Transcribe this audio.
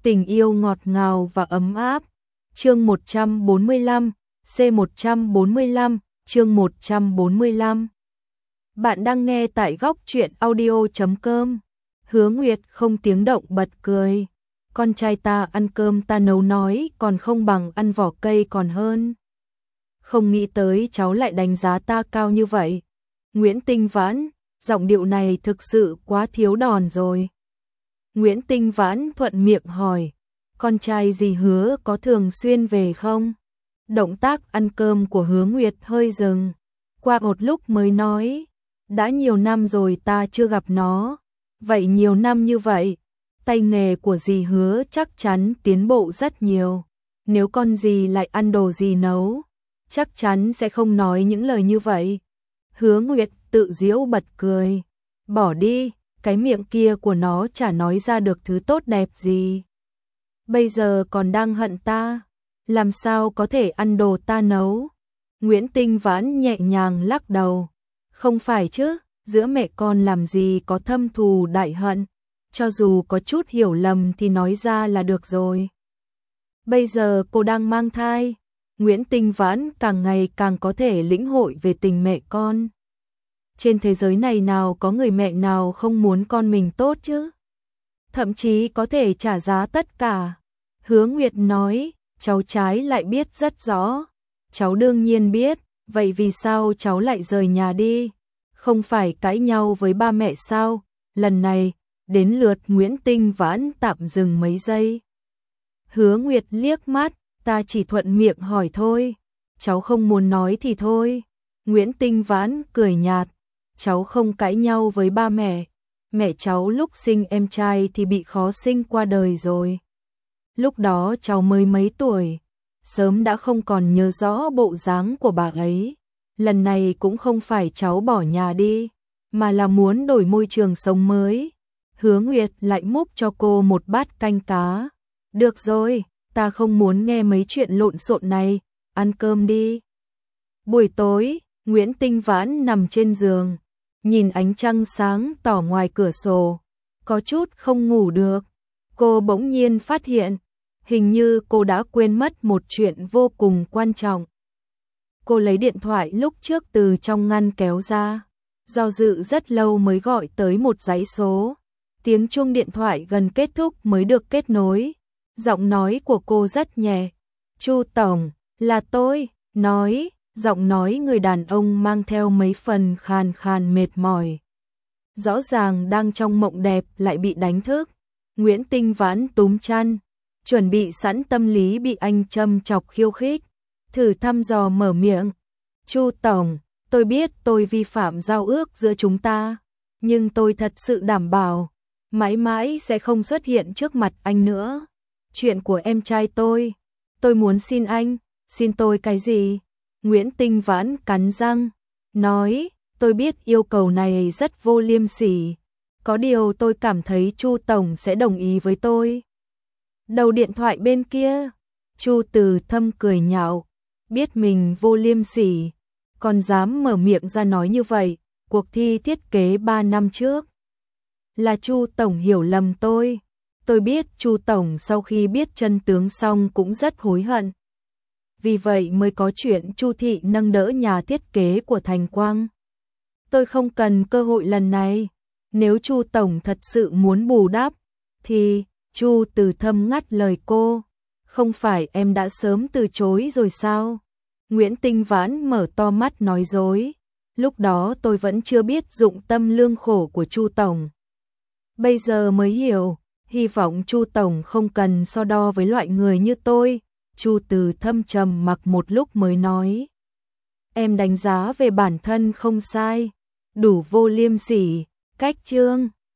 Tình yêu ngọt ngào và ấm áp. Chương 145, C145, chương 145. Bạn đang nghe tại góc truyện audio.com. Hứa Nguyệt không tiếng động bật cười. Con trai ta ăn cơm ta nấu nói còn không bằng ăn vỏ cây còn hơn. Không nghĩ tới cháu lại đánh giá ta cao như vậy. Nguyễn Tinh Vãn, giọng điệu này thực sự quá thiếu đòn rồi. Nguyễn Tinh Vãn thuận miệng hỏi, con trai dì Hứa có thường xuyên về không? Động tác ăn cơm của Hứa Nguyệt hơi dừng. Qua một lúc mới nói, đã nhiều năm rồi ta chưa gặp nó. Vậy nhiều năm như vậy, tay nghề của dì Hứa chắc chắn tiến bộ rất nhiều. Nếu con dì lại ăn đồ dì nấu, chắc chắn sẽ không nói những lời như vậy. Hứa Nguyệt tự giễu bật cười. Bỏ đi, cái miệng kia của nó chả nói ra được thứ tốt đẹp gì. Bây giờ còn đang hận ta, làm sao có thể ăn đồ ta nấu? Nguyễn Tinh Vãn nhẹ nhàng lắc đầu. Không phải chứ, giữa mẹ con làm gì có thâm thù đại hận, cho dù có chút hiểu lầm thì nói ra là được rồi. Bây giờ cô đang mang thai. Nguyễn Tinh Vãn càng ngày càng có thể lĩnh hội về tình mẹ con. Trên thế giới này nào có người mẹ nào không muốn con mình tốt chứ? Thậm chí có thể trả giá tất cả. Hứa Nguyệt nói, cháu trái lại biết rất rõ. Cháu đương nhiên biết, vậy vì sao cháu lại rời nhà đi? Không phải cãi nhau với ba mẹ sao? Lần này, đến lượt Nguyễn Tinh Vãn tạm dừng mấy giây. Hứa Nguyệt liếc mắt, ta chỉ thuận miệng hỏi thôi. Cháu không muốn nói thì thôi. Nguyễn Tinh Vãn cười nhạt, cháu không cãi nhau với ba mẹ. Mẹ cháu lúc sinh em trai thì bị khó sinh qua đời rồi. Lúc đó cháu mới mấy tuổi, sớm đã không còn nhớ rõ bộ dáng của bà ấy. Lần này cũng không phải cháu bỏ nhà đi, mà là muốn đổi môi trường sống mới. Hứa Nguyệt lại múc cho cô một bát canh cá. Được rồi, ta không muốn nghe mấy chuyện lộn xộn này, ăn cơm đi. Buổi tối, Nguyễn Tinh Vãn nằm trên giường, nhìn ánh trăng sáng tỏ ngoài cửa sổ, có chút không ngủ được. Cô bỗng nhiên phát hiện, hình như cô đã quên mất một chuyện vô cùng quan trọng. Cô lấy điện thoại lúc trước từ trong ngăn kéo ra, do dự rất lâu mới gọi tới một dãy số. Tiếng chuông điện thoại gần kết thúc mới được kết nối. Giọng nói của cô rất nhẹ. Chu Tổng, là tôi, nói, giọng nói người đàn ông mang theo mấy phần khàn khàn mệt mỏi. Rõ ràng đang trong mộng đẹp lại bị đánh thức. Nguyễn Tinh Vãn túm chăn, chuẩn bị sẵn tâm lý bị anh châm chọc khiêu khích. Thử thăm dò mở miệng. Chu Tổng, tôi biết tôi vi phạm giao ước giữa chúng ta, nhưng tôi thật sự đảm bảo, mãi mãi sẽ không xuất hiện trước mặt anh nữa. Chuyện của em trai tôi muốn xin anh, xin tôi cái gì? Nguyễn Tinh Vãn cắn răng, nói, tôi biết yêu cầu này rất vô liêm sỉ, có điều tôi cảm thấy Chu Tổng sẽ đồng ý với tôi. Đầu điện thoại bên kia, Chu Từ Thâm cười nhạo, biết mình vô liêm sỉ, còn dám mở miệng ra nói như vậy. Cuộc thi thiết kế 3 năm trước là Chu Tổng hiểu lầm tôi. Tôi biết Chu Tổng sau khi biết chân tướng xong cũng rất hối hận. Vì vậy mới có chuyện Chu Thị nâng đỡ nhà thiết kế của Thành Quang. Tôi không cần cơ hội lần này. Nếu Chu Tổng thật sự muốn bù đắp, thì Chu Từ Thâm ngắt lời cô. Không phải em đã sớm từ chối rồi sao? Nguyễn Tinh Vãn mở to mắt nói dối. Lúc đó tôi vẫn chưa biết dụng tâm lương khổ của Chu Tổng. Bây giờ mới hiểu, hy vọng Chu Tổng không cần so đo với loại người như tôi. Chu Từ Thâm trầm mặc một lúc mới nói. Em đánh giá về bản thân không sai, đủ vô liêm sỉ, cách chương.